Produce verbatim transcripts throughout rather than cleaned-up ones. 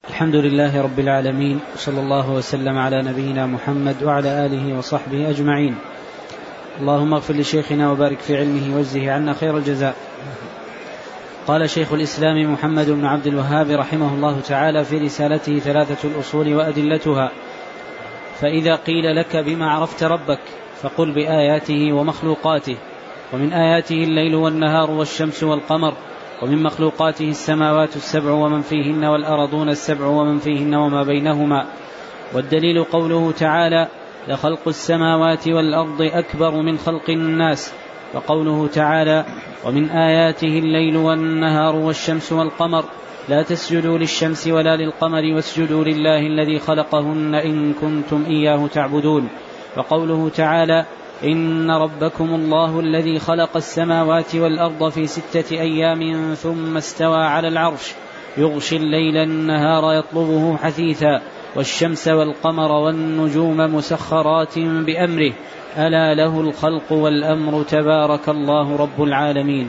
الحمد لله رب العالمين، صلى الله وسلم على نبينا محمد وعلى آله وصحبه أجمعين. اللهم اغفر لشيخنا وبارك في علمه وجزه عنا خير الجزاء. قال شيخ الإسلام محمد بن عبد الوهاب رحمه الله تعالى في رسالته ثلاثة الأصول وأدلتها: فإذا قيل لك بما عرفت ربك فقل بآياته ومخلوقاته، ومن آياته الليل والنهار والشمس والقمر، ومن مخلوقاته السماوات السبع ومن فيهن والأرضون السبع ومن فيهن وما بينهما. والدليل قوله تعالى: لخلق السماوات والأرض أكبر من خلق الناس، وقوله تعالى: ومن آياته الليل والنهار والشمس والقمر، لا تسجدوا للشمس ولا للقمر واسجدوا لله الذي خلقهن إن كنتم إياه تعبدون. وقوله تعالى: إن ربكم الله الذي خلق السماوات والأرض في ستة أيام ثم استوى على العرش، يغشي الليل النهار يطلبه حثيثا، والشمس والقمر والنجوم مسخرات بأمره، ألا له الخلق والأمر، تبارك الله رب العالمين.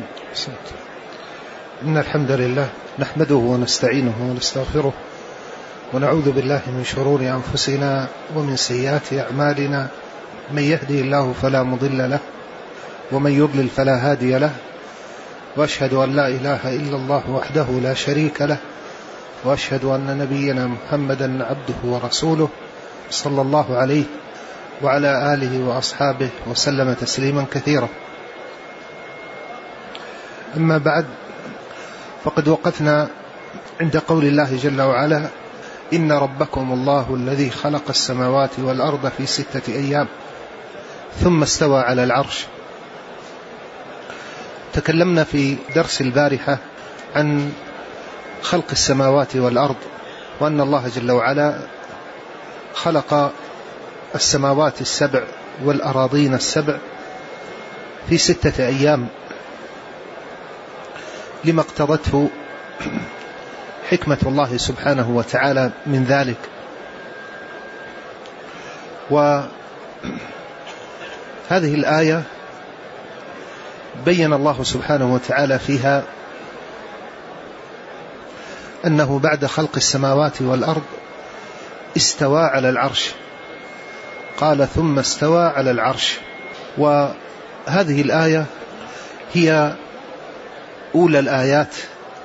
إن الحمد لله نحمده ونستعينه ونستغفره، ونعوذ بالله من شرور أنفسنا ومن سيئات أعمالنا، من يهدي الله فلا مضل له ومن يضلل فلا هادي له، وأشهد أن لا إله إلا الله وحده لا شريك له، وأشهد أن نبينا محمدا عبده ورسوله صلى الله عليه وعلى آله وأصحابه وسلم تسليما كثيرا. أما بعد، فقد وقفنا عند قول الله جل وعلا: إن ربكم الله الذي خلق السماوات والأرض في ستة أيام ثم استوى على العرش. تكلمنا في درس البارحة عن خلق السماوات والأرض، وأن الله جل وعلا خلق السماوات السبع والأراضين السبع في ستة أيام، لما اقتضته حكمة الله سبحانه وتعالى من ذلك. وهذه الآية بين الله سبحانه وتعالى فيها أنه بعد خلق السماوات والأرض استوى على العرش، قال: ثم استوى على العرش. وهذه الآية هي أولى الآيات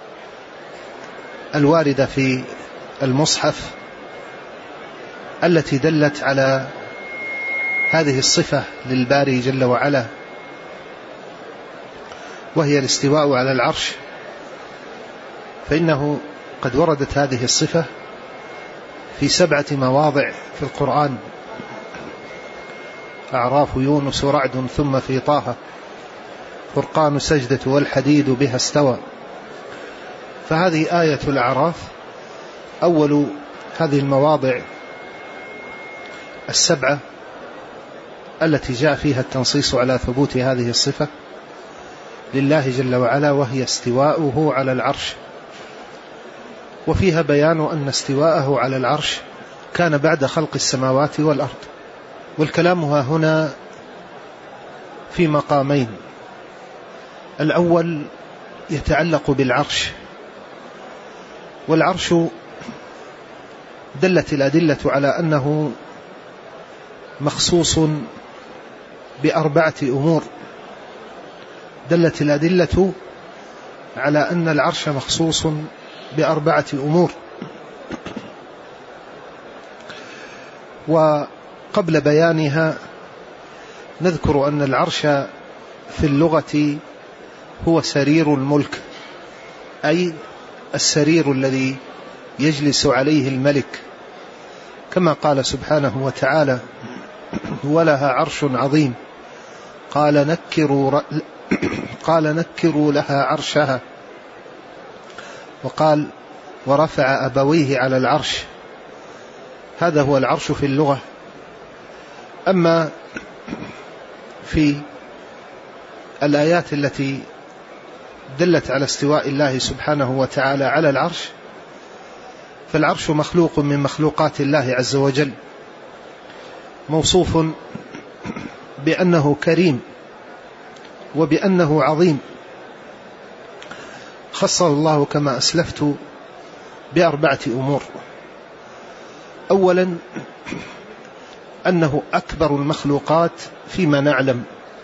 الواردة في المصحف التي دلت على هذه الصفة للباري جل وعلا، وهي الاستواء على العرش. فإنه قد وردت هذه الصفة في سبعة مواضع في القرآن: أعراف، يونس، رعد، ثم في طه، فرقان، سجدة، والحديد بها استوى. فهذه آية الأعراف أول هذه المواضع السبعة التي جاء فيها التنصيص على ثبوت هذه الصفة لله جل وعلا، وهي استواؤه على العرش. وفيها بيان أن استواءه على العرش كان بعد خلق السماوات والأرض. والكلام ها هنا في مقامين: الأول يتعلق بالعرش، والعرش دلت الأدلة على أنه مخصوص بأربعة أمور. دلت الأدلة على أن العرش مخصوص بأربعة أمور. وقبل بيانها نذكر أن العرش في اللغة هو سرير الملك، أي السرير الذي يجلس عليه الملك، كما قال سبحانه وتعالى: ولها عرش عظيم، قال نكروا قال نكروا لها عرشها، وقال: ورفع أبويه على العرش. هذا هو العرش في اللغة. أما في الآيات التي دلت على استواء الله سبحانه وتعالى على العرش، فالعرش مخلوق من مخلوقات الله عز وجل، موصوف بأنه كريم وبأنه عظيم. خصه الله كما أسلفت بأربعة أمور. أولا أنه أكبر المخلوقات فيما نعلم،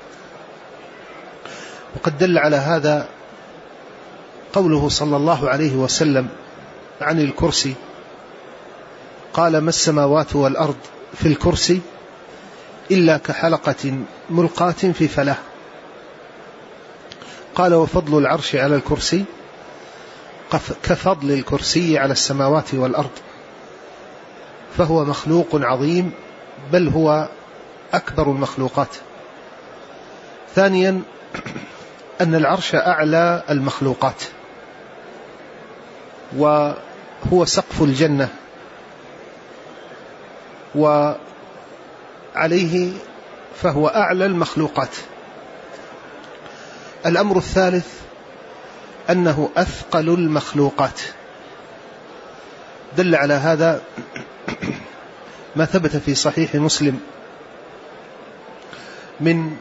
وقد دل على هذا قوله صلى الله عليه وسلم عن الكرسي، قال: ما السماوات والأرض في الكرسي إلا كحلقة ملقاة في فلاة. قال: وفضل العرش على الكرسي كفضل الكرسي على السماوات والأرض، فهو مخلوق عظيم، بل هو أكبر المخلوقات. ثانيا أن العرش أعلى المخلوقات، وهو سقف الجنة، وعليه فهو أعلى المخلوقات. الأمر الثالث أنه أثقل المخلوقات. دل على هذا ما ثبت في صحيح مسلم من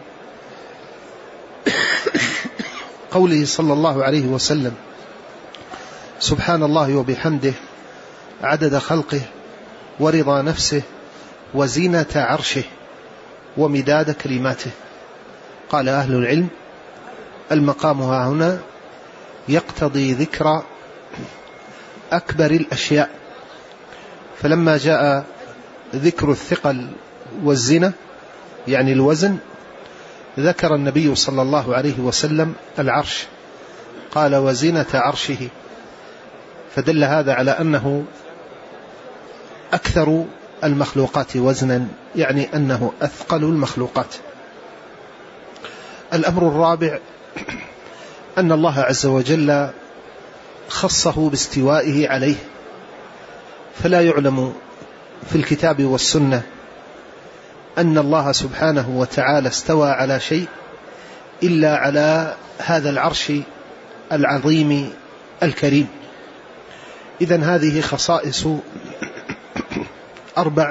قوله صلى الله عليه وسلم: سبحان الله وبحمده عدد خلقه ورضا نفسه وزينة عرشه ومداد كلماته. قال أهل العلم: المقام هنا يقتضي ذكر أكبر الأشياء، فلما جاء ذكر الثقل والزنة يعني الوزن، ذكر النبي صلى الله عليه وسلم العرش، قال: وزنة عرشه، فدل هذا على أنه أكثر المخلوقات وزنا، يعني أنه أثقل المخلوقات. الأمر الرابع أن الله عز وجل خصه باستوائه عليه، فلا يعلم في الكتاب والسنة أن الله سبحانه وتعالى استوى على شيء إلا على هذا العرش العظيم الكريم. إذن هذه خصائص أربع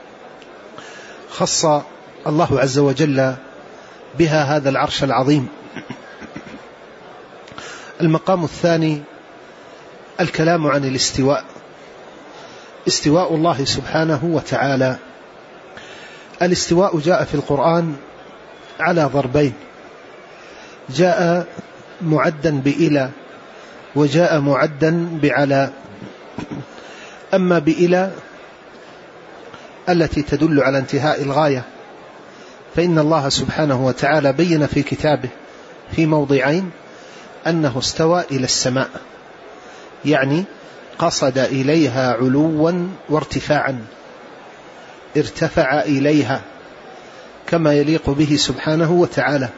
خص الله عز وجل بها هذا العرش العظيم. المقام الثاني الكلام عن الاستواء، استواء الله سبحانه وتعالى. الاستواء جاء في القرآن على ضربين: جاء معدا بإلى، وجاء معدا بعلى. أما بإلى التي تدل على انتهاء الغاية، فإن الله سبحانه وتعالى بين في كتابه في موضعين أنه استوى إلى السماء، يعني قصد إليها علوا وارتفاعا، ارتفع إليها كما يليق به سبحانه وتعالى.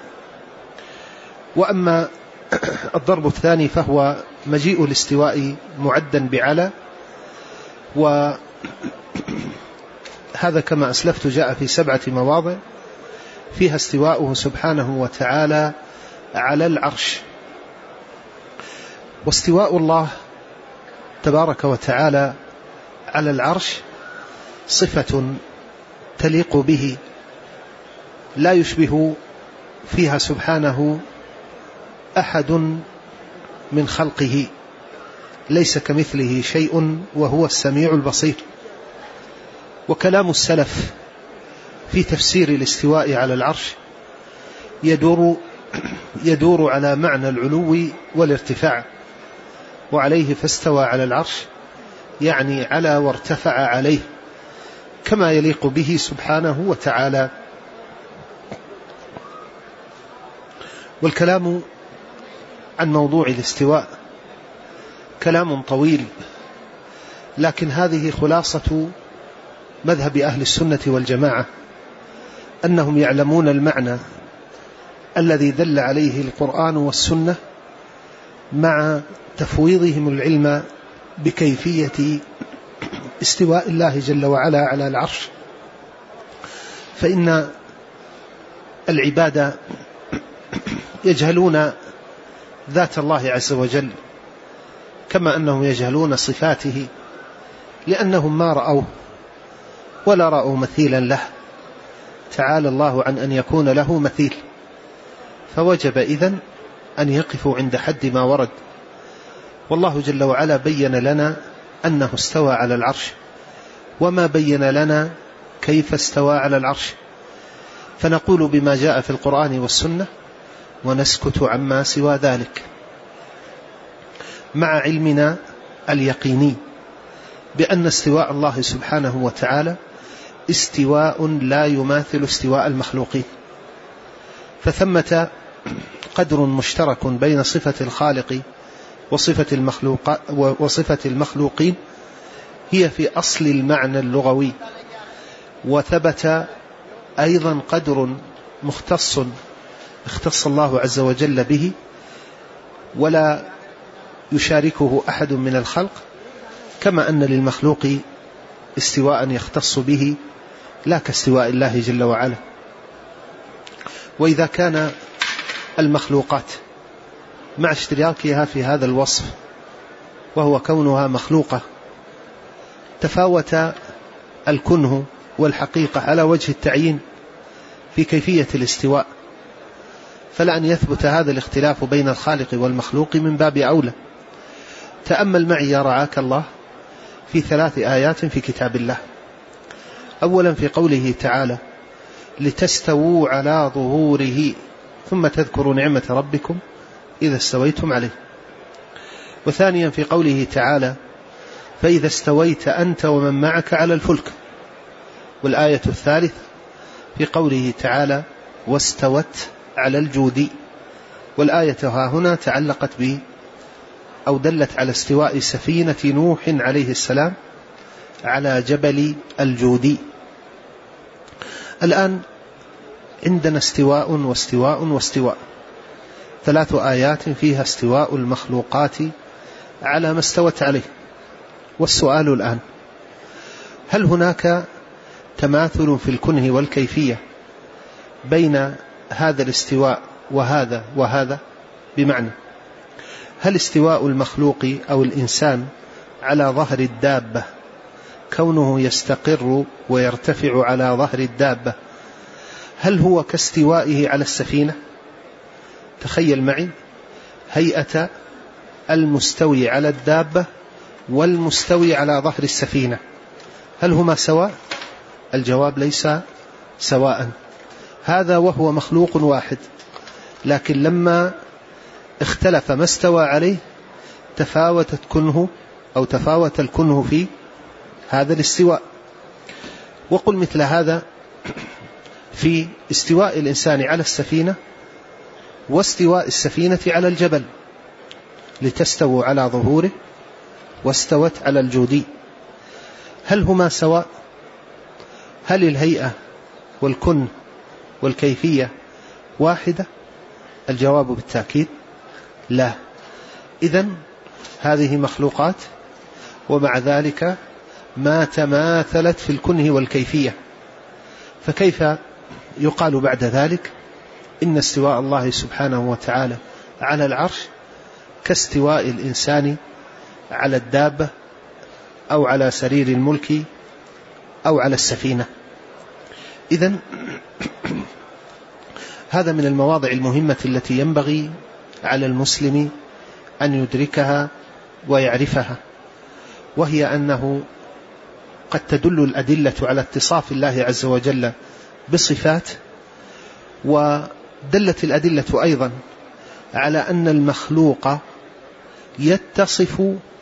وأما الضرب الثاني فهو مجيء الاستواء معدا بعلى، وهذا كما أسلفت جاء في سبعة مواضع فيها استواءه سبحانه وتعالى على العرش. واستواء الله تبارك وتعالى على العرش صفة تليق به، لا يشبه فيها سبحانه أحد من خلقه، ليس كمثله شيء وهو السميع البصير. وكلام السلف في تفسير الاستواء على العرش يدور, يدور على معنى العلو والارتفاع، وعليه فاستوى على العرش يعني على وارتفع عليه كما يليق به سبحانه وتعالى. والكلام عن موضوع الاستواء كلام طويل، لكن هذه خلاصة مذهب أهل السنة والجماعة، أنهم يعلمون المعنى الذي دل عليه القرآن والسنة، مع تفويضهم العلم بكيفية استواء الله جل وعلا على العرش. فإن العباد يجهلون ذات الله عز وجل كما أنهم يجهلون صفاته، لأنهم ما رأوه ولا رأوا مثيلا له، تعالى الله عن أن يكون له مثيل، فوجب إذن أن يقفوا عند حد ما ورد. والله جل وعلا بين لنا أنه استوى على العرش، وما بين لنا كيف استوى على العرش، فنقول بما جاء في القرآن والسنة ونسكت عما سوى ذلك، مع علمنا اليقيني بأن استواء الله سبحانه وتعالى استواء لا يماثل استواء المخلوقين، فثمة قدر مشترك بين صفة الخالق وصفة المخلوق وصفة المخلوقين هي في أصل المعنى اللغوي، وثبت أيضا قدر مختص اختص الله عز وجل به ولا يشاركه أحد من الخلق، كما أن للمخلوق استواء يختص به لا كاستواء الله جل وعلا. وإذا كان المخلوقات مع اشتراكها في هذا الوصف وهو كونها مخلوقة تفاوت الكنه والحقيقة على وجه التعيين في كيفية الاستواء، فلأن يثبت هذا الاختلاف بين الخالق والمخلوق من باب أولى. تأمل معي يا رعاك الله في ثلاث آيات في كتاب الله. أولا في قوله تعالى لتستووا على ظهوره ثم تذكروا نعمة ربكم إذا استويتم عليه. وثانيا في قوله تعالى فإذا استويت أنت ومن معك على الفلك. والآية الثالثة في قوله تعالى واستوت على الجود. والآية ها هنا تعلقت به أو دلت على استواء سفينة نوح عليه السلام على جبل الجود. الآن عندنا استواء واستواء واستواء، ثلاث آيات فيها استواء المخلوقات على ما استوت عليه. والسؤال الآن هل هناك تماثل في الكنه والكيفية بين هذا الاستواء وهذا وهذا؟ بمعنى هل استواء المخلوق أو الإنسان على ظهر الدابة كونه يستقر ويرتفع على ظهر الدابة هل هو كاستوائه على السفينة؟ تخيل معي هيئة المستوي على الدابة والمستوي على ظهر السفينة، هل هما سواء؟ الجواب ليس سواء. هذا وهو مخلوق واحد، لكن لما اختلف ما استوى عليه تفاوتت كنه أو تفاوت الكنه في هذا الاستواء. وقل مثل هذا في استواء الإنسان على السفينة واستواء السفينة على الجبل، لتستووا على ظهوره واستوت على الجودي. هل هما سواء؟ هل الهيئة والكن والكيفية واحدة؟ الجواب بالتأكيد لا. إذن هذه مخلوقات ومع ذلك ما تماثلت في الكنه والكيفية، فكيف يقال بعد ذلك إن استواء الله سبحانه وتعالى على العرش كاستواء الإنسان على الدابة أو على سرير الملك أو على السفينة؟ إذن هذا من المواضع المهمة التي ينبغي على المسلم أن يدركها ويعرفها، وهي أنه قد تدل الأدلة على اتصاف الله عز وجل بصفات، ودلت الأدلة أيضا على أن المخلوق يتصف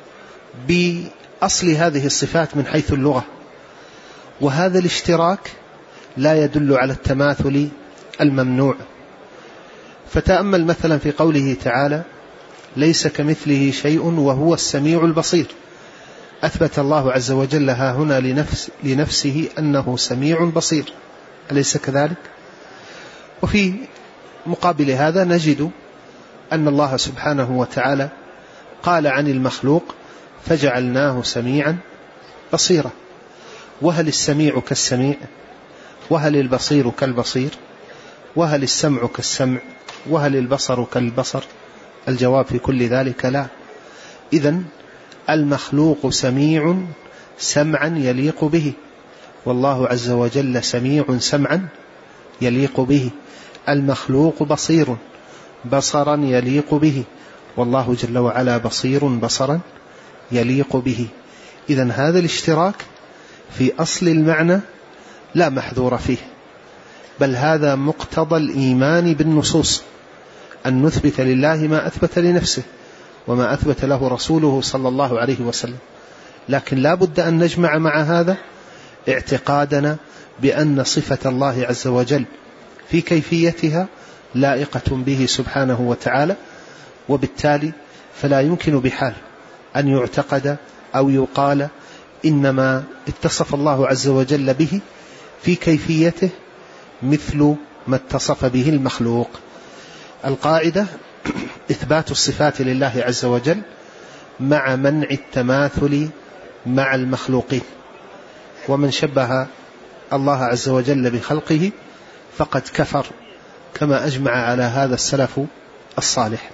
بأصل هذه الصفات من حيث اللغة، وهذا الاشتراك لا يدل على التماثل الممنوع. فتأمل مثلا في قوله تعالى ليس كمثله شيء وهو السميع البصير، أثبت الله عز وجل ها هنا لنفس لنفسه أنه سميع بصير، أليس كذلك؟ وفي مقابل هذا نجد أن الله سبحانه وتعالى قال عن المخلوق فجعلناه سميعا بصيرا. وهل السميع كالسميع؟ وهل البصير كالبصير؟ وهل السمع كالسمع؟ وهل البصر كالبصر؟ الجواب في كل ذلك لا. إذن المخلوق سميع سمعا يليق به، والله عز وجل سميع سمعا يليق به. المخلوق بصير بصرا يليق به، والله جل وعلا بصير بصرا يليق به. إذن هذا الاشتراك في أصل المعنى لا محذور فيه، بل هذا مقتضى الإيمان بالنصوص، أن نثبت لله ما أثبت لنفسه وما أثبت له رسوله صلى الله عليه وسلم. لكن لا بد أن نجمع مع هذا اعتقادنا بأن صفة الله عز وجل في كيفيتها لائقة به سبحانه وتعالى، وبالتالي فلا يمكن بحال أن يعتقد أو يقال إنما اتصف الله عز وجل به في كيفيته مثل ما اتصف به المخلوق. القاعدة إثبات الصفات لله عز وجل مع منع التماثل مع المخلوقين، ومن شبه الله عز وجل بخلقه فقد كفر، كما أجمع على هذا السلف الصالح.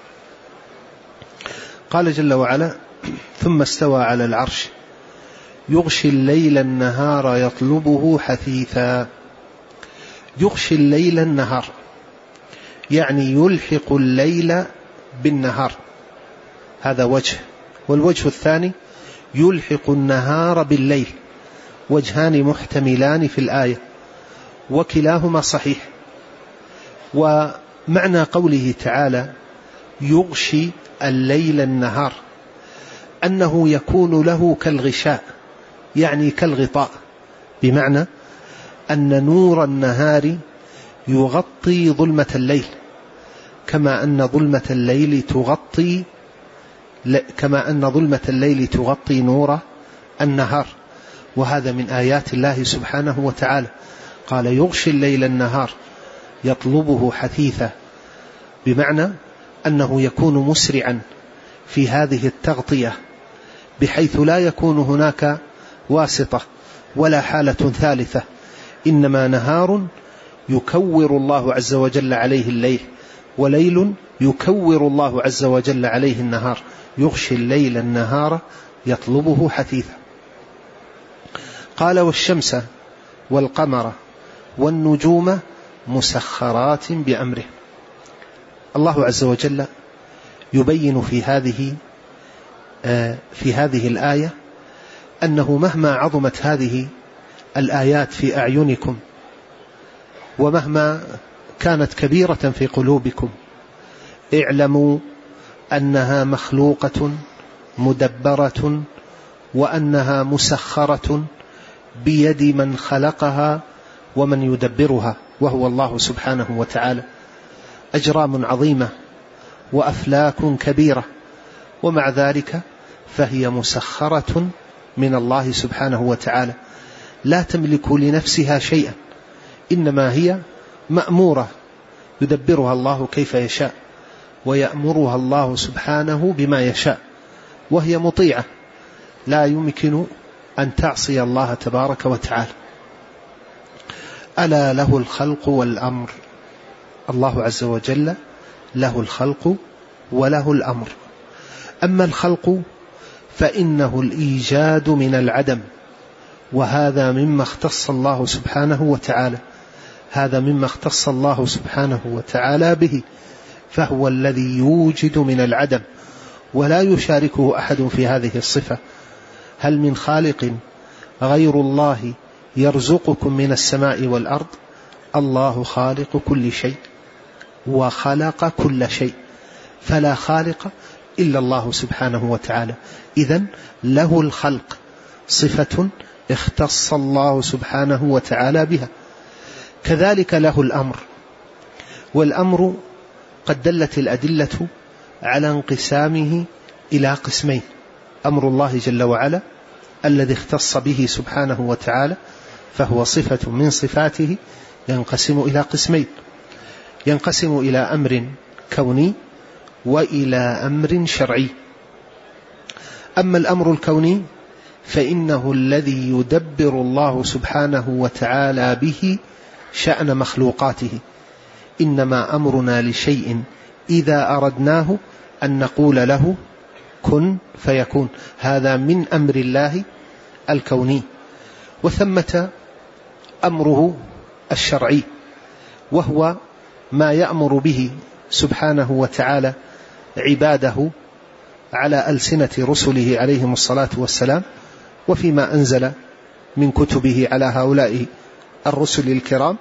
قال جل وعلا: ثم استوى على العرش يغشي الليل النهار يطلبه حثيثا. يغشي الليل النهار يعني يلحق الليل بالنهار، هذا وجه. والوجه الثاني يلحق النهار بالليل، وجهان محتملان في الآية وكلاهما صحيح. ومعنى قوله تعالى يغشي الليل النهار أنه يكون له كالغشاء، يعني كالغطاء، بمعنى أن نور النهار يغطي ظلمة الليل، كما أن ظلمة الليل تغطي كما أن ظلمة الليل تغطي نور النهار. وهذا من آيات الله سبحانه وتعالى. قال يغشي الليل النهار يطلبه حثيثا، بمعنى أنه يكون مسرعا في هذه التغطية بحيث لا يكون هناك واسطة ولا حالة ثالثة، إنما نهار يكور الله عز وجل عليه الليل، وليل يكور الله عز وجل عليه النهار. يغشي الليل النهار يطلبه حثيثا. قال والشمس والقمر والنجوم مسخرات بأمره. الله عز وجل يبين في هذه في هذه الآية أنه مهما عظمت هذه الآيات في أعينكم ومهما كانت كبيرة في قلوبكم، اعلموا أنها مخلوقة مدبرة، وأنها مسخرة بيد من خلقها ومن يدبرها، وهو الله سبحانه وتعالى. أجرام عظيمة وأفلاك كبيرة، ومع ذلك فهي مسخرة من الله سبحانه وتعالى، لا تملك لنفسها شيئا، إنما هي مأمورة يدبرها الله كيف يشاء، ويأمرها الله سبحانه بما يشاء، وهي مطيعة لا يمكن أن تعصي الله تبارك وتعالى. ألا له الخلق والأمر. الله عز وجل له الخلق وله الأمر. أما الخلق فإنه الإيجاد من العدم، وهذا مما اختص الله سبحانه وتعالى هذا مما اختص الله سبحانه وتعالى به، فهو الذي يوجد من العدم ولا يشاركه أحد في هذه الصفة. هل من خالق غير الله يرزقكم من السماء والأرض؟ الله خالق كل شيء وخلق كل شيء، فلا خالق إلا الله سبحانه وتعالى. إذن له الخلق صفة اختص الله سبحانه وتعالى بها. كذلك له الأمر، والأمر قد دلت الأدلة على انقسامه إلى قسمين: أمر الله جل وعلا الذي اختص به سبحانه وتعالى، فهو صفة من صفاته، ينقسم إلى قسمين: ينقسم إلى أمر كوني وإلى أمر شرعي. أما الأمر الكوني فإنه الذي يدبر الله سبحانه وتعالى به شأن مخلوقاته. إنما أمرنا لشيء إذا أردناه أن نقول له كن فيكون، هذا من أمر الله الكوني. وثمة أمره الشرعي، وهو ما يأمر به سبحانه وتعالى عباده على ألسنة رسله عليهم الصلاة والسلام، وفيما أنزل من كتبه على هؤلاء الرسل الكرام،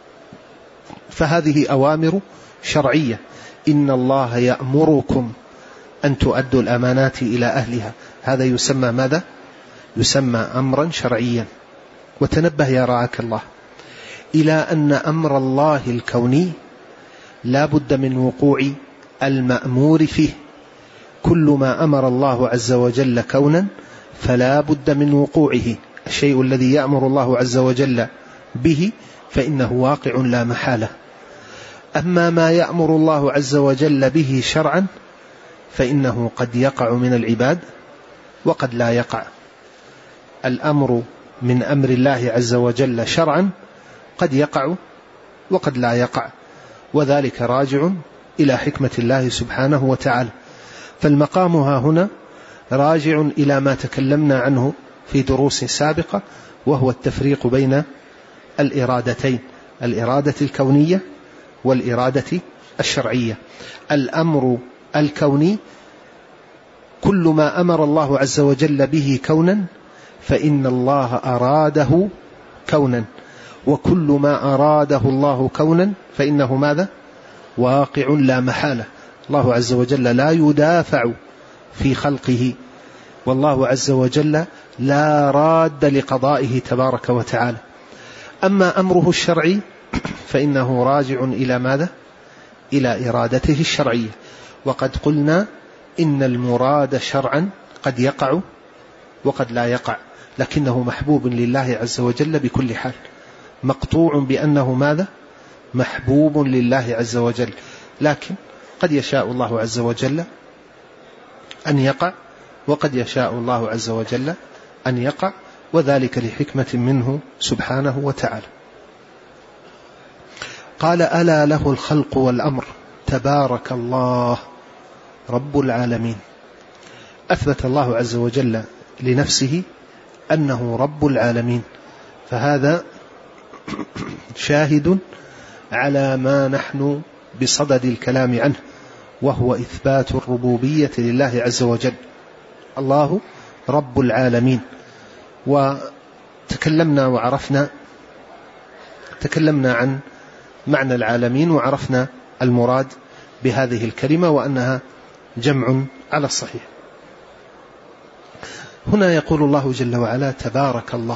فهذه أوامر شرعية. إن الله يأمركم أن تؤدوا الأمانات إلى أهلها، هذا يسمى ماذا؟ يسمى أمرا شرعيا. وتنبه يا رعاك الله إلى أن أمر الله الكوني لا بد من وقوع المأمور فيه. كل ما أمر الله عز وجل كونا فلا بد من وقوعه. الشيء الذي يأمر الله عز وجل به فإنه واقع لا محالة. أما ما يأمر الله عز وجل به شرعا فإنه قد يقع من العباد وقد لا يقع. الأمر من أمر الله عز وجل شرعا قد يقع وقد لا يقع، وذلك راجع إلى حكمة الله سبحانه وتعالى. فالمقام ها هنا راجع إلى ما تكلمنا عنه في دروس سابقة، وهو التفريق بين الإرادتين، الإرادة الكونية والإرادة الشرعية. الأمر الكوني كل ما أمر الله عز وجل به كونا فإن الله أراده كونا، وكل ما أراده الله كونا فإنه ماذا؟ واقع لا محالة. الله عز وجل لا يدافع في خلقه، والله عز وجل لا راد لقضائه تبارك وتعالى. أما أمره الشرعي فإنه راجع إلى ماذا؟ إلى إرادته الشرعية. وقد قلنا إن المراد شرعا قد يقع وقد لا يقع، لكنه محبوب لله عز وجل بكل حال، مقطوع بأنه ماذا؟ محبوب لله عز وجل. لكن قد يشاء الله عز وجل أن يقع، وقد يشاء الله عز وجل أن يقع، وذلك لحكمة منه سبحانه وتعالى. قال: ألا له الخلق والأمر تبارك الله رب العالمين. أثبت الله عز وجل لنفسه أنه رب العالمين، فهذا شاهد على ما نحن بصدد الكلام عنه، وهو إثبات الربوبية لله عز وجل. الله رب العالمين. وتكلمنا وعرفنا تكلمنا عن معنى العالمين، وعرفنا المراد بهذه الكلمة وأنها جمع على الصحيح. هنا يقول الله جل وعلا تبارك الله.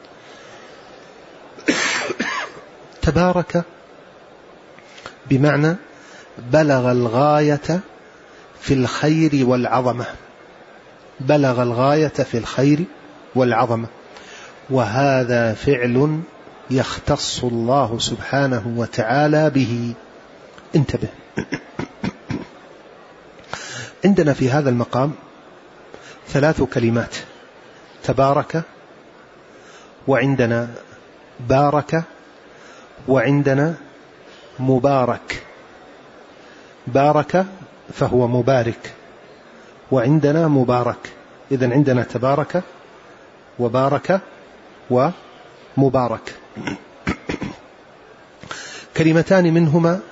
تبارك بمعنى بلغ الغاية في الخير والعظمة، بلغ الغاية في الخير والعظمة، وهذا فعل يختص الله سبحانه وتعالى به. انتبه، عندنا في هذا المقام ثلاث كلمات: تبارك، وعندنا بارك، وعندنا مبارك. بارك فهو مبارك، وعندنا مبارك. إذن عندنا تبارك وبارك ومبارك. كلمتان منهما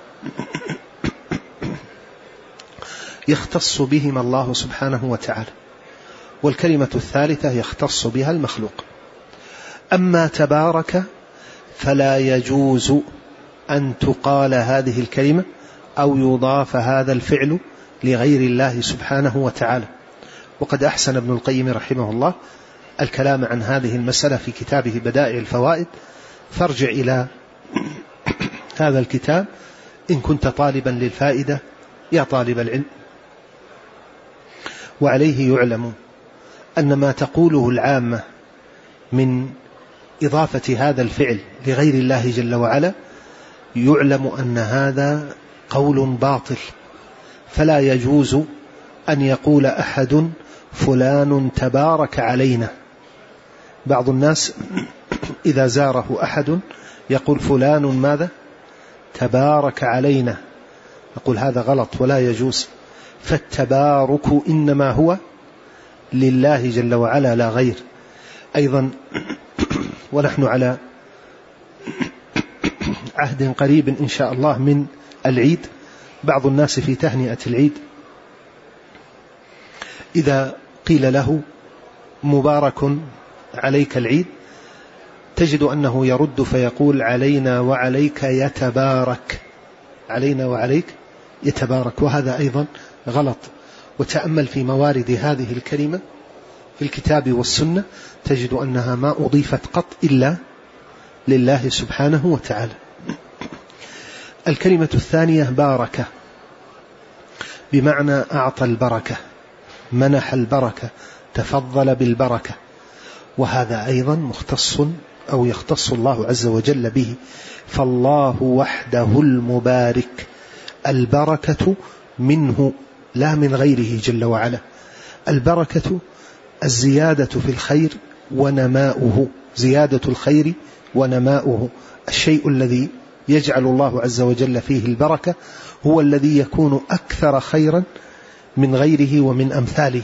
يختص بهما الله سبحانه وتعالى، والكلمة الثالثة يختص بها المخلوق. أما تبارك فلا يجوز أن تقال هذه الكلمة أو يضاف هذا الفعل لغير الله سبحانه وتعالى. وقد أحسن ابن القيم رحمه الله الكلام عن هذه المسألة في كتابه بدائع الفوائد، فارجع إلى هذا الكتاب إن كنت طالبا للفائدة يا طالب العلم. وعليه يعلم أن ما تقوله العامة من إضافة هذا الفعل لغير الله جل وعلا يعلم أن هذا قول باطل، فلا يجوز أن يقول أحد فلان تبارك علينا. بعض الناس إذا زاره أحد يقول فلان ماذا؟ تبارك علينا. يقول هذا غلط ولا يجوز، فالتبارك إنما هو لله جل وعلا لا غير. أيضا ونحن على عهد قريب إن شاء الله من العيد، بعض الناس في تهنئة العيد إذا قيل له مبارك عليك العيد، تجد أنه يرد فيقول علينا وعليك يتبارك، علينا وعليك يتبارك، وهذا أيضا غلط. وتأمل في موارد هذه الكلمة في الكتاب والسنة تجد أنها ما أضيفت قط إلا لله سبحانه وتعالى. الكلمة الثانية باركة، بمعنى أعطى البركة، منح البركة، تفضل بالبركة، وهذا أيضا مختص أو يختص الله عز وجل به، فالله وحده المبارك، البركة منه لا من غيره جل وعلا. البركة الزيادة في الخير ونماؤه، زيادة الخير ونماؤه، الشيء الذي يجعل الله عز وجل فيه البركة هو الذي يكون أكثر خيرا من غيره ومن أمثاله.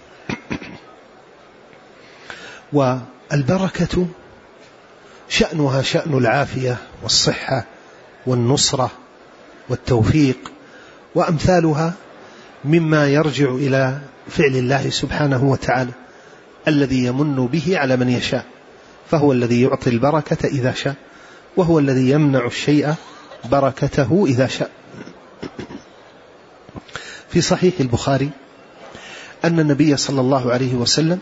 والبركة شأنها شأن العافية والصحة والنصرة والتوفيق، وأمثالها مما يرجع إلى فعل الله سبحانه وتعالى الذي يمن به على من يشاء، فهو الذي يعطي البركة إذا شاء، وهو الذي يمنع الشيء بركته إذا شاء. في صحيح البخاري أن النبي صلى الله عليه وسلم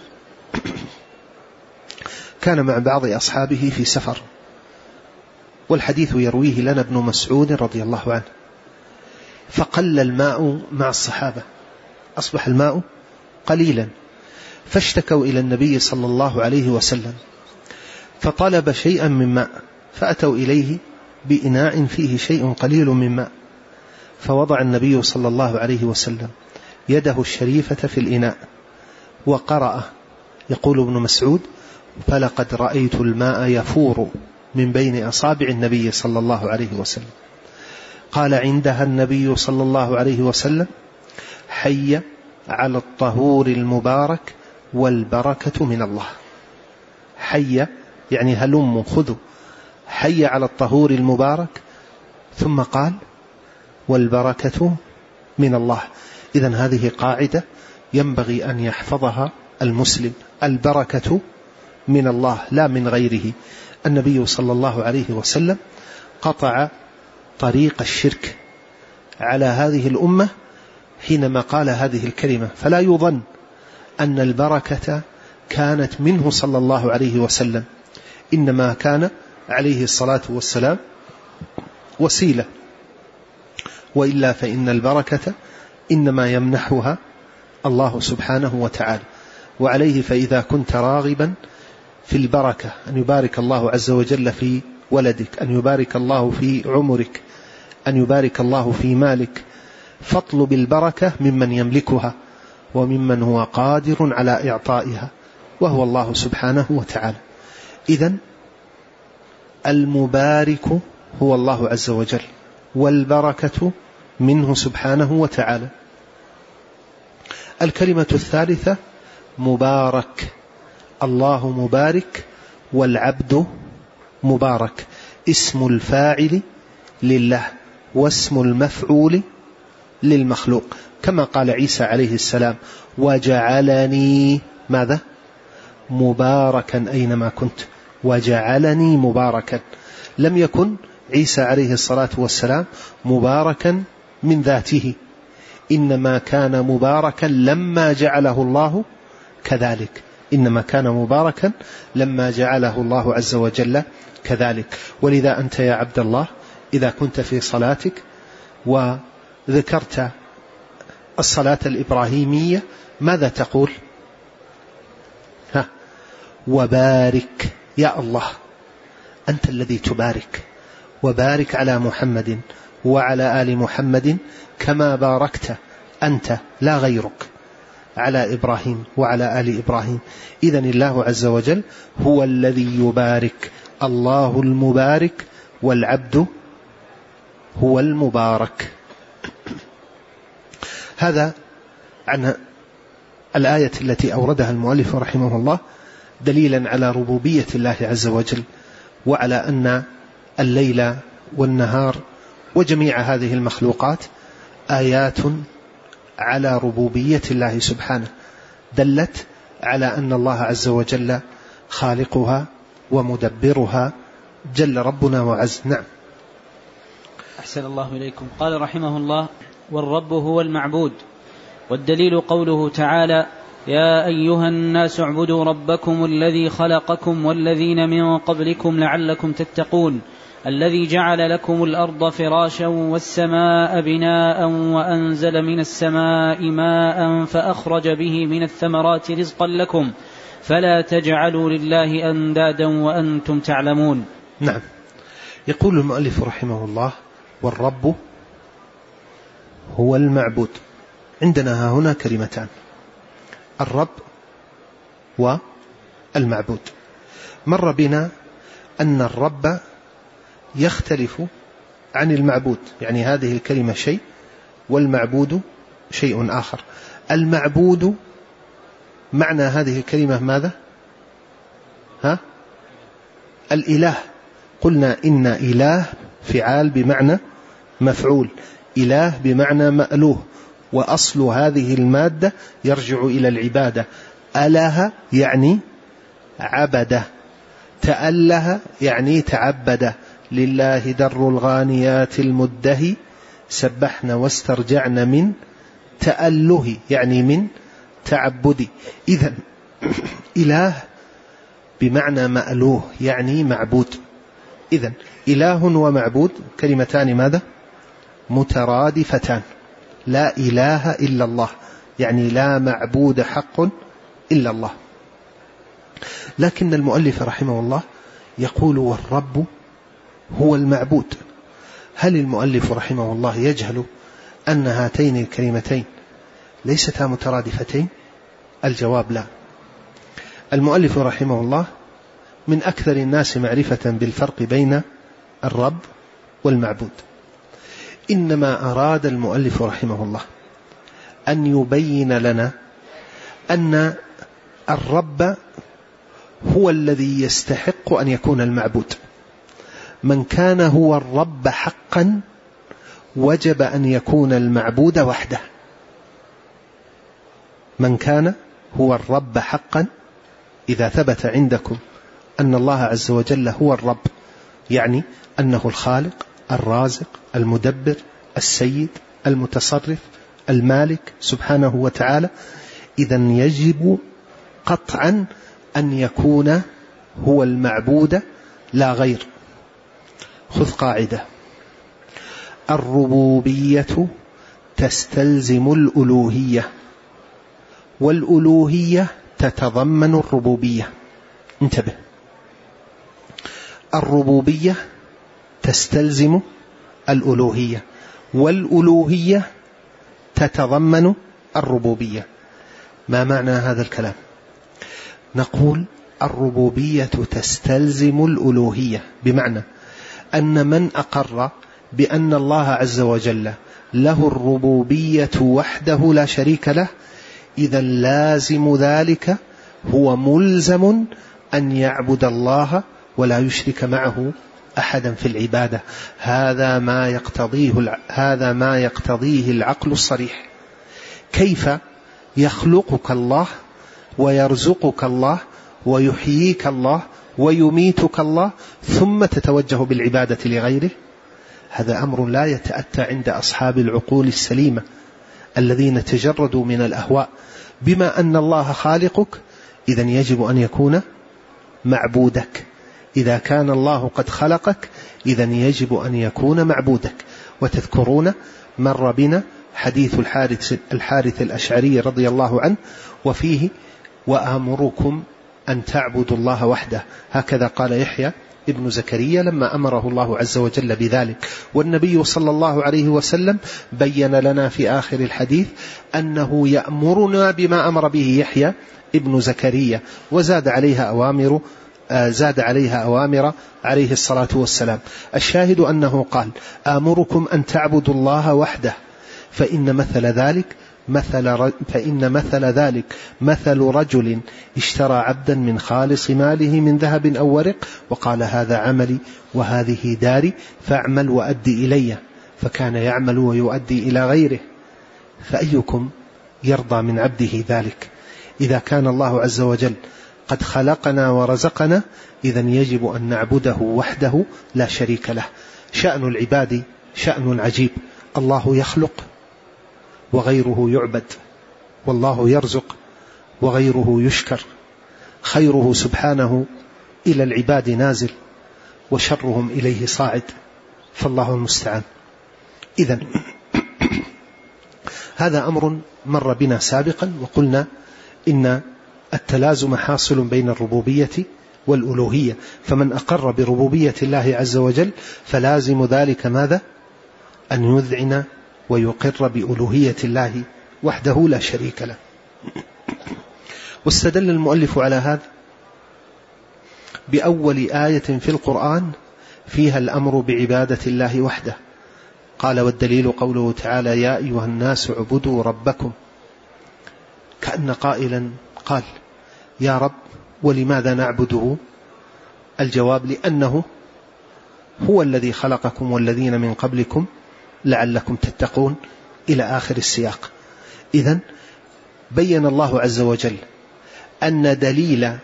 كان مع بعض أصحابه في سفر، والحديث يرويه لنا ابن مسعود رضي الله عنه، فقل الماء مع الصحابة، أصبح الماء قليلا، فاشتكوا إلى النبي صلى الله عليه وسلم، فطلب شيئا من ماء، فأتوا إليه بإناء فيه شيء قليل من ماء، فوضع النبي صلى الله عليه وسلم يده الشريفة في الإناء وقرأ، يقول ابن مسعود: فلقد رأيت الماء يفور من بين أصابع النبي صلى الله عليه وسلم. قال عندها النبي صلى الله عليه وسلم: حي على الطهور المبارك والبركة من الله. حي يعني هلم خذوا، حي على الطهور المبارك، ثم قال والبركة من الله. إذن هذه قاعدة ينبغي أن يحفظها المسلم، البركة من الله لا من غيره. النبي صلى الله عليه وسلم قطع طريق الشرك على هذه الأمة حينما قال هذه الكلمة، فلا يظن أن البركة كانت منه صلى الله عليه وسلم، إنما كان عليه الصلاة والسلام وسيلة، وإلا فإن البركة إنما يمنحها الله سبحانه وتعالى. وعليه فإذا كنت راغبا في البركة، أن يبارك الله عز وجل في ولدك، أن يبارك الله في عمرك، أن يبارك الله في مالك، فاطلب البركة ممن يملكها وممن هو قادر على إعطائها، وهو الله سبحانه وتعالى. إذن المبارك هو الله عز وجل، والبركة منه سبحانه وتعالى. الكلمة الثالثة مبارك، الله مبارك والعبد مبارك، اسم الفاعل لله واسم المفعول للمخلوق، كما قال عيسى عليه السلام: وجعلني ماذا؟ مباركا أينما كنت، وجعلني مباركا. لم يكن عيسى عليه الصلاة والسلام مباركا من ذاته، إنما كان مباركا لما جعله الله كذلك، إنما كان مباركا لما جعله الله عز وجل كذلك. ولذا أنت يا عبد الله إذا كنت في صلاتك وذكرت الصلاة الإبراهيمية ماذا تقول؟ ها وبارك يا الله، أنت الذي تبارك، وبارك على محمد وعلى آل محمد كما باركت أنت لا غيرك على إبراهيم وعلى آل إبراهيم. إذن الله عز وجل هو الذي يبارك، الله المبارك والعبد هو المبارك. هذا عن الآية التي أوردها المؤلف رحمه الله دليلا على ربوبية الله عز وجل، وعلى أن الليل والنهار وجميع هذه المخلوقات آيات على ربوبية الله سبحانه، دلت على أن الله عز وجل خالقها ومدبرها جل ربنا وعز. نعم. أحسن الله إليكم. قال رحمه الله: والرب هو المعبود. والدليل قوله تعالى: يا أيها الناس اعبدوا ربكم الذي خلقكم والذين من قبلكم لعلكم تتقون الذي جعل لكم الأرض فراشا والسماء بناء وأنزل من السماء ماء فأخرج به من الثمرات رزقا لكم فلا تجعلوا لله أندادا وأنتم تعلمون. نعم. يقول المؤلف رحمه الله: والرب هو المعبود. عندنا هنا كلمتان: الرب والمعبود. مر بنا أن الرب يختلف عن المعبود، يعني هذه الكلمة شيء والمعبود شيء آخر. المعبود معنى هذه الكلمة ماذا؟ ها؟ الإله. قلنا إن إله فعال بمعنى مفعول، إله بمعنى مألوه، وأصل هذه المادة يرجع إلى العبادة. أله يعني عبده، تأله يعني تعبد. لله در الغانيات المدهي سبحنا واسترجعنا من تأله يعني من تعبدي. إذن إله بمعنى مألوه يعني معبود. إذن إله ومعبود كلمتان ماذا؟ مترادفتان. لا إله إلا الله، يعني لا معبود حق إلا الله. لكن المؤلف رحمه الله يقول: والرب هو المعبود. هل المؤلف رحمه الله يجهل أن هاتين الكلمتين ليستا مترادفتين؟ الجواب لا. المؤلف رحمه الله من أكثر الناس معرفة بالفرق بين الرب والمعبود. إنما أراد المؤلف رحمه الله أن يبين لنا أن الرب هو الذي يستحق أن يكون المعبود. من كان هو الرب حقا وجب أن يكون المعبود وحده. من كان هو الرب حقا، إذا ثبت عندكم أن الله عز وجل هو الرب، يعني أنه الخالق الرازق المدبر السيد المتصرف المالك سبحانه وتعالى، إذن يجب قطعا أن يكون هو المعبود لا غير. خذ قاعدة: الربوبية تستلزم الألوهية، والألوهية تتضمن الربوبية. انتبه، الربوبية تستلزم الألوهية، والألوهية تتضمن الربوبية. ما معنى هذا الكلام؟ نقول الربوبية تستلزم الألوهية، بمعنى أن من أقر بأن الله عز وجل له الربوبية وحده لا شريك له، إذا لازم ذلك هو ملزم أن يعبد الله ولا يشرك معه أحدا في العبادة. هذا ما يقتضيه هذا ما يقتضيه العقل الصريح. كيف يخلقك الله ويرزقك الله ويحييك الله ويميتك الله ثم تتوجه بالعبادة لغيره؟ هذا أمر لا يتأتى عند أصحاب العقول السليمة الذين تجردوا من الأهواء. بما أن الله خالقك، إذن يجب أن يكون معبودك. إذا كان الله قد خلقك، إذن يجب أن يكون معبودك. وتذكرون مر بنا حديث الحارث, الحارث الأشعري رضي الله عنه، وفيه: وآمركم أن تعبدوا الله وحده. هكذا قال يحيى ابن زكريا لما أمره الله عز وجل بذلك. والنبي صلى الله عليه وسلم بين لنا في آخر الحديث أنه يأمرنا بما أمر به يحيى ابن زكريا، وزاد عليها أوامر زاد عليها أوامر عليه الصلاة والسلام. الشاهد أنه قال: آمركم أن تعبدوا الله وحده، فإن مثل ذلك مثل فإن مثل ذلك مثل رجل اشترى عبدا من خالص ماله من ذهب أو ورق، وقال: هذا عملي وهذه داري فاعمل وأدي إلي، فكان يعمل ويؤدي إلى غيره، فأيكم يرضى من عبده ذلك؟ إذا كان الله عز وجل قد خلقنا ورزقنا إذن يجب أن نعبده وحده لا شريك له. شأن العباد شأن عجيب، الله يخلق وغيره يعبد، والله يرزق وغيره يشكر، خيره سبحانه إلى العباد نازل وشرهم إليه صاعد، فالله المستعان. إذن هذا أمر مر بنا سابقا، وقلنا إن التلازم حاصل بين الربوبية والألوهية، فمن أقر بربوبية الله عز وجل فلازم ذلك ماذا؟ أن يذعن ويقر بألوهية الله وحده لا شريك له. واستدل المؤلف على هذا بأول آية في القرآن فيها الأمر بعبادة الله وحده، قال: والدليل قوله تعالى: يا أيها الناس اعبدوا ربكم. كأن قائلا قال: يا رب ولماذا نعبده؟ الجواب: لأنه هو الذي خلقكم والذين من قبلكم لعلكم تتقون، إلى آخر السياق. إذن بين الله عز وجل أن دليل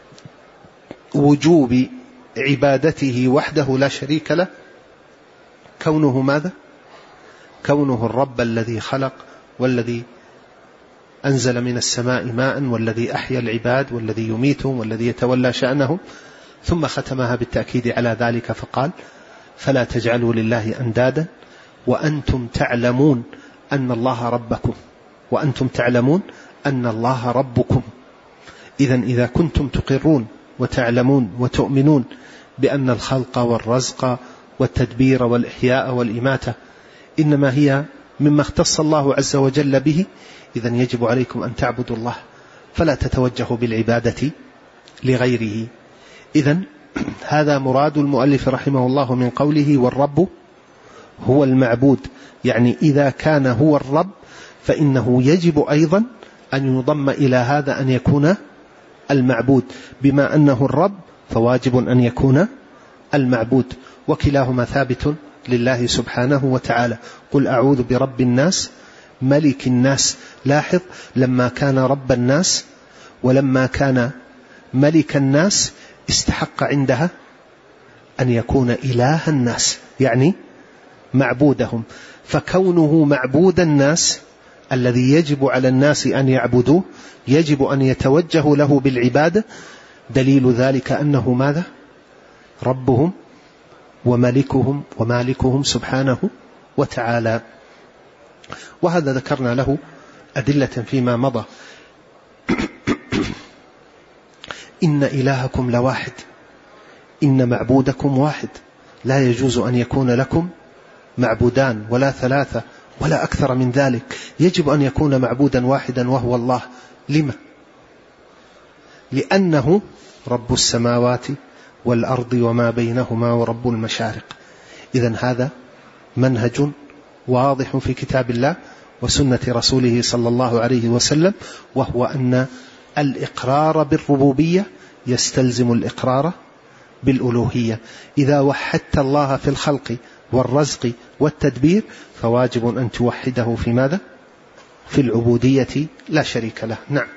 وجوب عبادته وحده لا شريك له كونه ماذا؟ كونه الرب الذي خلق، والذي أنزل من السماء ماء، والذي أحيا العباد، والذي يميتهم، والذي يتولى شأنهم. ثم ختمها بالتأكيد على ذلك فقال: فلا تجعلوا لله أندادا وأنتم تعلمون أن الله ربكم، وأنتم تعلمون أن الله ربكم. إذن إذا كنتم تقرون وتعلمون وتؤمنون بأن الخلق والرزق والتدبير والإحياء والإماتة إنما هي مما اختص الله عز وجل به، إذن يجب عليكم أن تعبدوا الله، فلا تتوجهوا بالعبادة لغيره. إذن هذا مراد المؤلف رحمه الله من قوله: والرب هو المعبود، يعني إذا كان هو الرب فإنه يجب أيضا أن يضم إلى هذا أن يكون المعبود، بما أنه الرب فواجب أن يكون المعبود، وكلاهما ثابت لله سبحانه وتعالى. قل أعوذ برب الناس ملك الناس. لاحظ، لما كان رب الناس ولما كان ملك الناس استحق عندها أن يكون إله الناس، يعني معبودهم. فكونه معبود الناس الذي يجب على الناس أن يعبدوه يجب أن يتوجه له بالعبادة، دليل ذلك أنه ماذا؟ ربهم وملكهم ومالكهم سبحانه وتعالى. وهذا ذكرنا له أدلة فيما مضى. إن إلهكم لواحد، إن معبودكم واحد، لا يجوز أن يكون لكم معبودان ولا ثلاثة ولا أكثر من ذلك، يجب أن يكون معبودا واحدا وهو الله. لما؟ لأنه رب السماوات والأرض وما بينهما ورب المشارق. إذن هذا منهج واضح في كتاب الله وسنة رسوله صلى الله عليه وسلم، وهو أن الإقرار بالربوبية يستلزم الإقرار بالألوهية. إذا وحدت الله في الخلق والرزق والتدبير فواجب أن توحده في ماذا؟ في العبودية لا شريك له. نعم.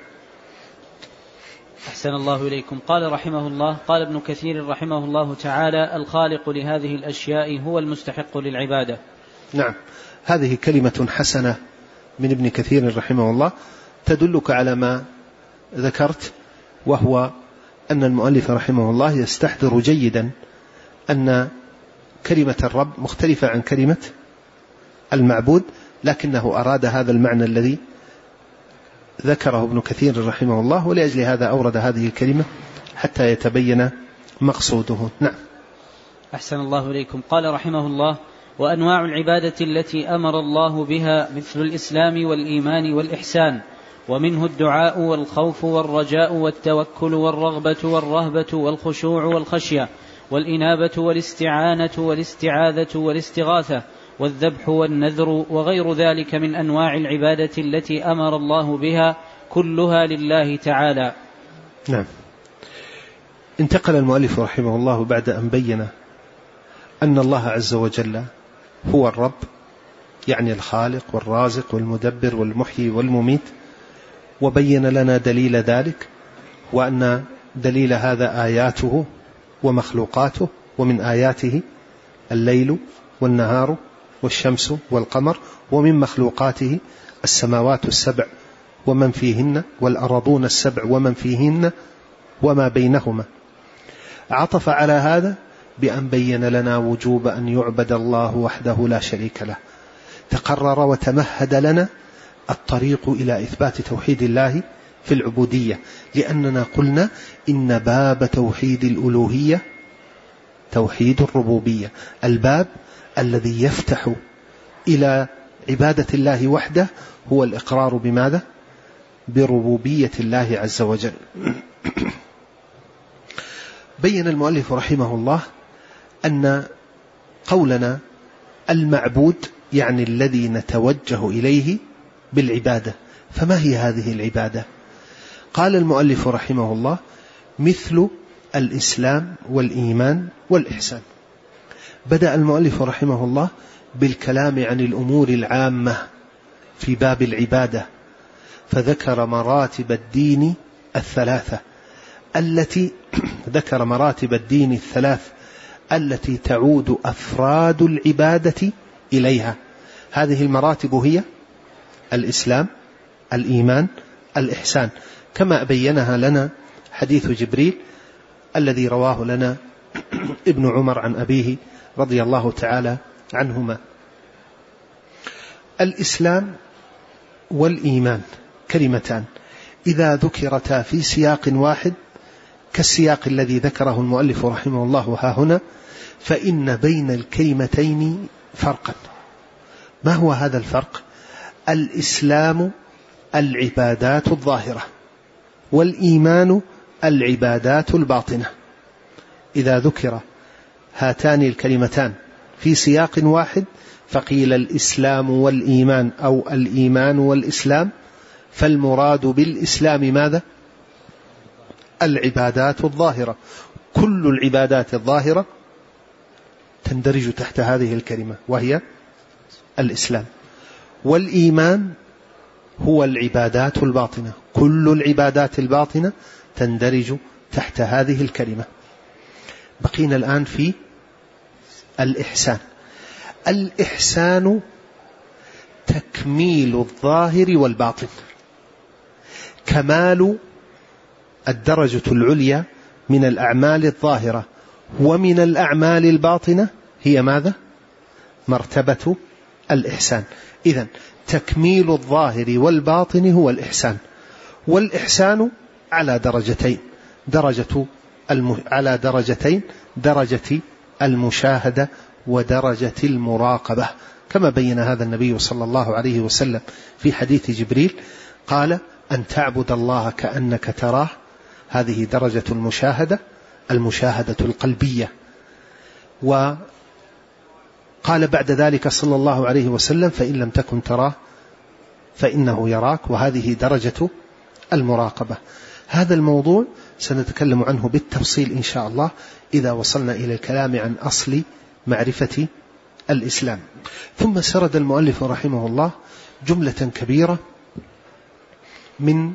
أحسن الله إليكم. قال رحمه الله: قال ابن كثير رحمه الله تعالى: الخالق لهذه الأشياء هو المستحق للعبادة. نعم، هذه كلمة حسنة من ابن كثير رحمه الله تدلك على ما ذكرت، وهو أن المؤلف رحمه الله يستحضر جيدا أن كلمة الرب مختلفة عن كلمة المعبود، لكنه أراد هذا المعنى الذي ذكره ابن كثير رحمه الله، ولأجل هذا أورد هذه الكلمة حتى يتبين مقصوده. نعم. أحسن الله إليكم. قال رحمه الله: وأنواع العبادة التي أمر الله بها مثل الإسلام والإيمان والإحسان، ومنه الدعاء والخوف والرجاء والتوكل والرغبة والرهبة والخشوع والخشية والإنابة والاستعانة والاستعاذة والاستغاثة والذبح والنذر وغير ذلك من أنواع العبادة التي أمر الله بها، كلها لله تعالى. نعم. انتقل المؤلف رحمه الله بعد أن بين أن الله عز وجل هو الرب، يعني الخالق والرازق والمدبر والمحيي والمميت، وبين لنا دليل ذلك، وأن دليل هذا آياته ومخلوقاته، ومن آياته الليل والنهار والشمس والقمر، ومن مخلوقاته السماوات السبع ومن فيهن، والأرضون السبع ومن فيهن وما بينهما. عطف على هذا بأن بين لنا وجوب أن يعبد الله وحده لا شريك له، تقرر وتمهد لنا الطريق إلى إثبات توحيد الله في العبودية، لأننا قلنا إن باب توحيد الألوهية توحيد الربوبية، الباب الذي يفتح إلى عبادة الله وحده هو الإقرار بماذا؟ بربوبية الله عز وجل. بين المؤلف رحمه الله أن قولنا المعبود يعني الذي نتوجه إليه بالعبادة، فما هي هذه العبادة؟ قال المؤلف رحمه الله مثل الإسلام والإيمان والإحسان. بدأ المؤلف رحمه الله بالكلام عن الأمور العامة في باب العبادة، فذكر مراتب الدين الثلاثة التي ذكر مراتب الدين الثلاث التي تعود أفراد العبادة إليها. هذه المراتب هي الإسلام، الإيمان، الإحسان، كما بينها لنا حديث جبريل الذي رواه لنا ابن عمر عن أبيه رضي الله تعالى عنهما. الإسلام والإيمان كلمتان إذا ذكرتا في سياق واحد كالسياق الذي ذكره المؤلف رحمه الله ها هنا، فإن بين الكلمتين فرقا. ما هو هذا الفرق؟ الإسلام العبادات الظاهرة، والإيمان العبادات الباطنة. إذا ذكر هاتان الكلمتان في سياق واحد فقيل الإسلام والإيمان أو الإيمان والإسلام، فالمراد بالإسلام ماذا؟ العبادات الظاهرة. كل العبادات الظاهرة تندرج تحت هذه الكلمة وهي الإسلام. والإيمان هو العبادات الباطنة، كل العبادات الباطنة تندرج تحت هذه الكلمة. بقينا الآن في الإحسان. الإحسان تكميل الظاهر والباطن، كمال الدرجة العليا من الأعمال الظاهرة ومن الأعمال الباطنة هي ماذا؟ مرتبة الإحسان. إذن تكميل الظاهر والباطن هو الإحسان. والإحسان على درجتين، درجة الم... على درجتين درجة المشاهدة ودرجة المراقبة، كما بين هذا النبي صلى الله عليه وسلم في حديث جبريل، قال أن تعبد الله كأنك تراه، هذه درجة المشاهدة، المشاهدة القلبية. وقال بعد ذلك صلى الله عليه وسلم فإن لم تكن تراه فإنه يراك، وهذه درجة المراقبة. هذا الموضوع سنتكلم عنه بالتفصيل إن شاء الله إذا وصلنا إلى الكلام عن أصل معرفة الإسلام. ثم سرد المؤلف رحمه الله جملة كبيرة من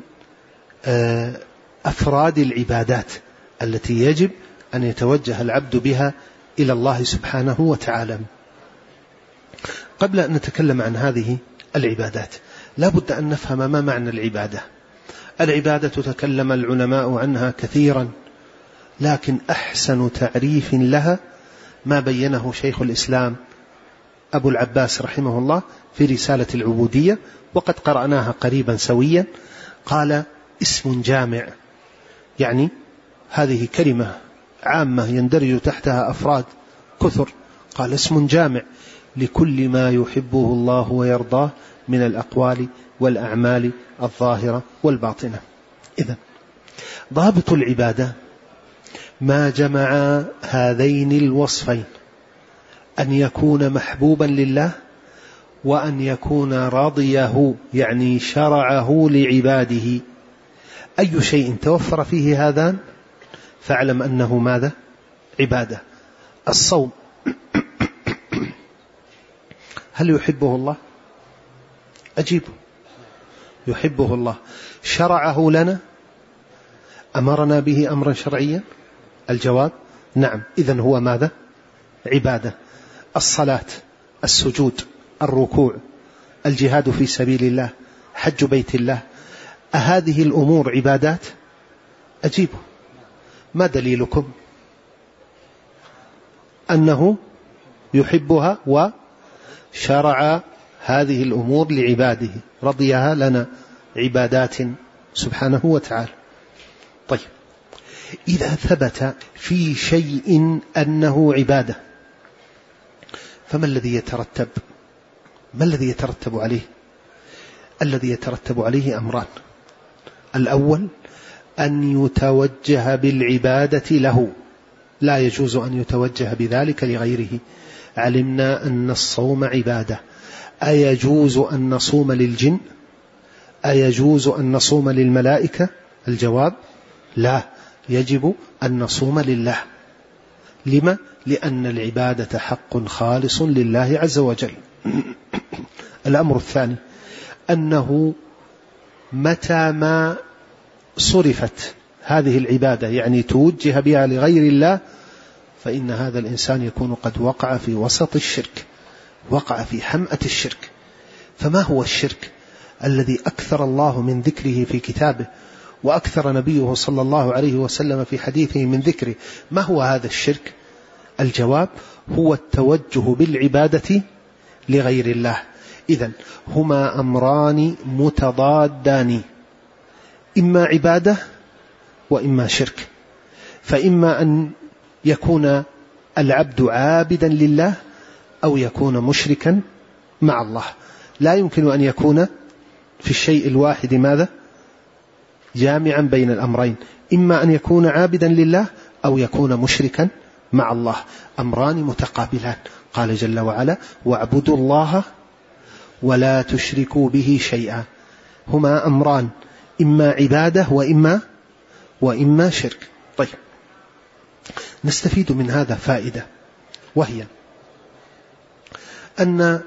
أفراد العبادات التي يجب أن يتوجه العبد بها إلى الله سبحانه وتعالى. قبل أن نتكلم عن هذه العبادات لا بد أن نفهم ما معنى العبادة. العبادة تكلم العلماء عنها كثيرا، لكن أحسن تعريف لها ما بينه شيخ الإسلام أبو العباس رحمه الله في رسالة العبودية، وقد قرأناها قريبا سويا. قال اسم جامع، يعني هذه كلمة عامة يندرج تحتها أفراد كثر. قال اسم جامع لكل ما يحبه الله ويرضاه من الأقوال والأعمال الظاهرة والباطنة. إذن ضابط العبادة ما جمع هذين الوصفين، أن يكون محبوبا لله وأن يكون راضيه، يعني شرعه لعباده. أي شيء توفر فيه هذان فاعلم أنه ماذا؟ عبادة. الصوم هل يحبه الله؟ أجيبه. يحبه الله شرعه لنا، أمرنا به أمرا شرعيا؟ الجواب نعم. إذن هو ماذا؟ عبادة. الصلاة، السجود، الركوع، الجهاد في سبيل الله، حج بيت الله، أهذه الأمور عبادات؟ أجيبوا، ما دليلكم أنه يحبها وشرع هذه الأمور لعباده، رضيها لنا عبادات سبحانه وتعالى. طيب، إذا ثبت في شيء أنه عبادة فما الذي يترتب؟ ما الذي يترتب عليه؟ الذي يترتب عليه أمران: الأول أن يتوجه بالعبادة له، لا يجوز أن يتوجه بذلك لغيره. علمنا أن الصوم عبادة، أيجوز أن نصوم للجن؟ أيجوز أن نصوم للملائكة؟ الجواب لا، يجب أن نصوم لله. لما؟ لأن العبادة حق خالص لله عز وجل. الأمر الثاني أنه متى ما صرفت هذه العبادة، يعني توجه بها لغير الله، فإن هذا الإنسان يكون قد وقع في وسط الشرك، وقع في حمأة الشرك. فما هو الشرك الذي أكثر الله من ذكره في كتابه وأكثر نبيه صلى الله عليه وسلم في حديثه من ذكره؟ ما هو هذا الشرك؟ الجواب هو التوجه بالعبادة لغير الله. إذن هما أمران متضادان، إما عبادة وإما شرك. فإما أن يكون العبد عابدا لله أو يكون مشركا مع الله. لا يمكن أن يكون في الشيء الواحد ماذا؟ جامعا بين الأمرين، إما أن يكون عابدا لله أو يكون مشركا مع الله. أمران متقابلان. قال جل وعلا: واعبدوا الله ولا تشركوا به شيئا. هما أمران، إما عبادة وإما وإما شرك. طيب، نستفيد من هذا فائدة، وهي أن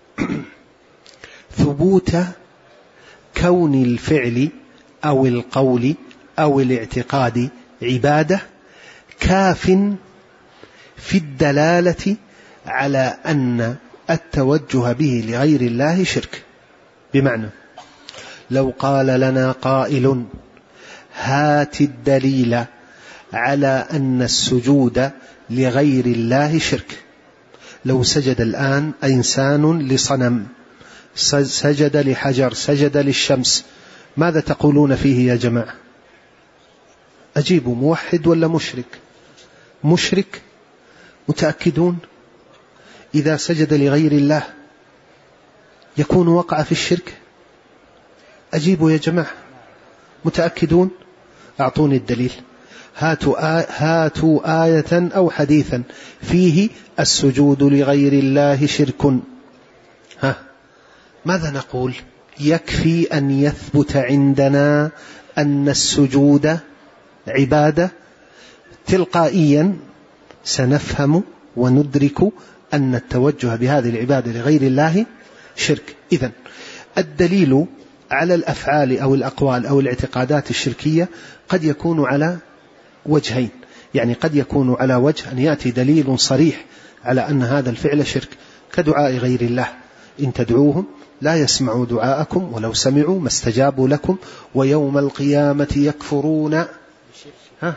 ثبوت كون الفعل أو القول أو الاعتقاد عبادة كاف في الدلالة على أن التوجه به لغير الله شرك. بمعنى لو قال لنا قائل: هات الدليل على أن السجود لغير الله شرك. لو سجد الآن إنسان لصنم، سجد لحجر، سجد للشمس، ماذا تقولون فيه يا جماعة؟ أجيبوا، موحد ولا مشرك؟ مشرك. متأكدون إذا سجد لغير الله يكون وقع في الشرك؟ أجيبوا يا جماعة، متأكدون؟ أعطوني الدليل. هاتوا, آ... هاتوا آية أو حديثا فيه السجود لغير الله شرك. ها، ماذا نقول؟ يكفي أن يثبت عندنا أن السجود عبادة، تلقائيا سنفهم وندرك أن التوجه بهذه العبادة لغير الله شرك. إذن الدليل على الأفعال أو الأقوال أو الاعتقادات الشركية قد يكون على وجهين، يعني قد يكون على وجه أن يأتي دليل صريح على أن هذا الفعل شرك، كدعاء غير الله: إن تدعوهم لا يسمعوا دعاءكم ولو سمعوا ما استجابوا لكم ويوم القيامة يكفرون ها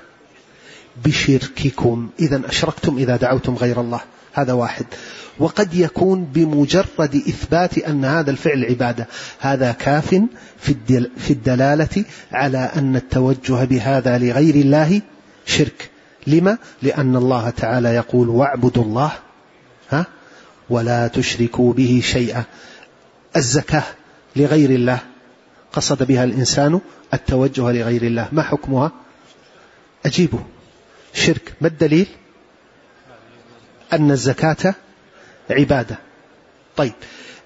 بشرككم. إذن أشركتم إذا دعوتم غير الله. هذا واحد. وقد يكون بمجرد إثبات أن هذا الفعل عبادة، هذا كاف في الدلالة على أن التوجه بهذا لغير الله شرك. لما؟ لأن الله تعالى يقول: واعبدوا الله ها ولا تشركوا به شيئا. الزكاة لغير الله قصد بها الإنسان التوجه لغير الله، ما حكمها؟ أجيبوا، شرك. ما الدليل؟ أن الزكاة عبادة. طيب،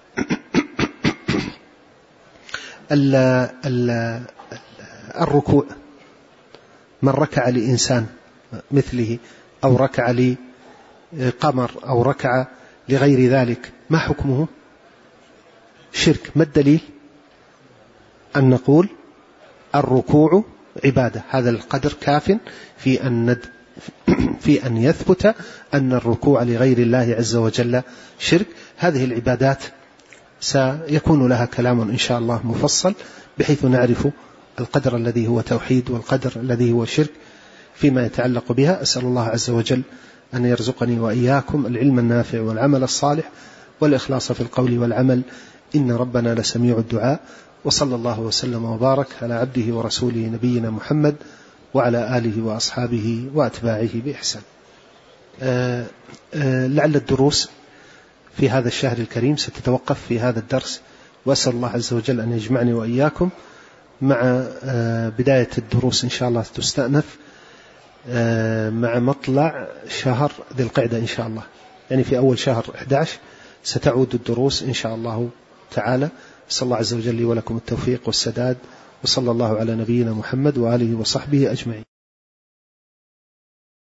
ال ال الركوع، من ركع لإنسان مثله أو ركع لقمر أو ركع لغير ذلك، ما حكمه؟ شرك. ما الدليل؟ أن نقول الركوع عبادة، هذا القدر كاف في أن ند في أن يثبت أن الركوع لغير الله عز وجل شرك. هذه العبادات سيكون لها كلام إن شاء الله مفصل بحيث نعرف القدر الذي هو توحيد والقدر الذي هو شرك فيما يتعلق بها. أسأل الله عز وجل أن يرزقني وإياكم العلم النافع والعمل الصالح والإخلاص في القول والعمل، إن ربنا لسميع الدعاء. وصلى الله وسلم وبارك على عبده ورسوله نبينا محمد وعلى آله وأصحابه وأتباعه بإحسان. آآ آآ لعل الدروس في هذا الشهر الكريم ستتوقف في هذا الدرس، وأسأل الله عز وجل أن يجمعني وإياكم مع بداية الدروس إن شاء الله تستأنف مع مطلع شهر ذي القعدة إن شاء الله، يعني في أول شهر أحد عشر ستعود الدروس إن شاء الله تعالى. صلى الله عز وجل لي ولكم التوفيق والسداد، وصلى الله على نبينا محمد وآله وصحبه أجمعين.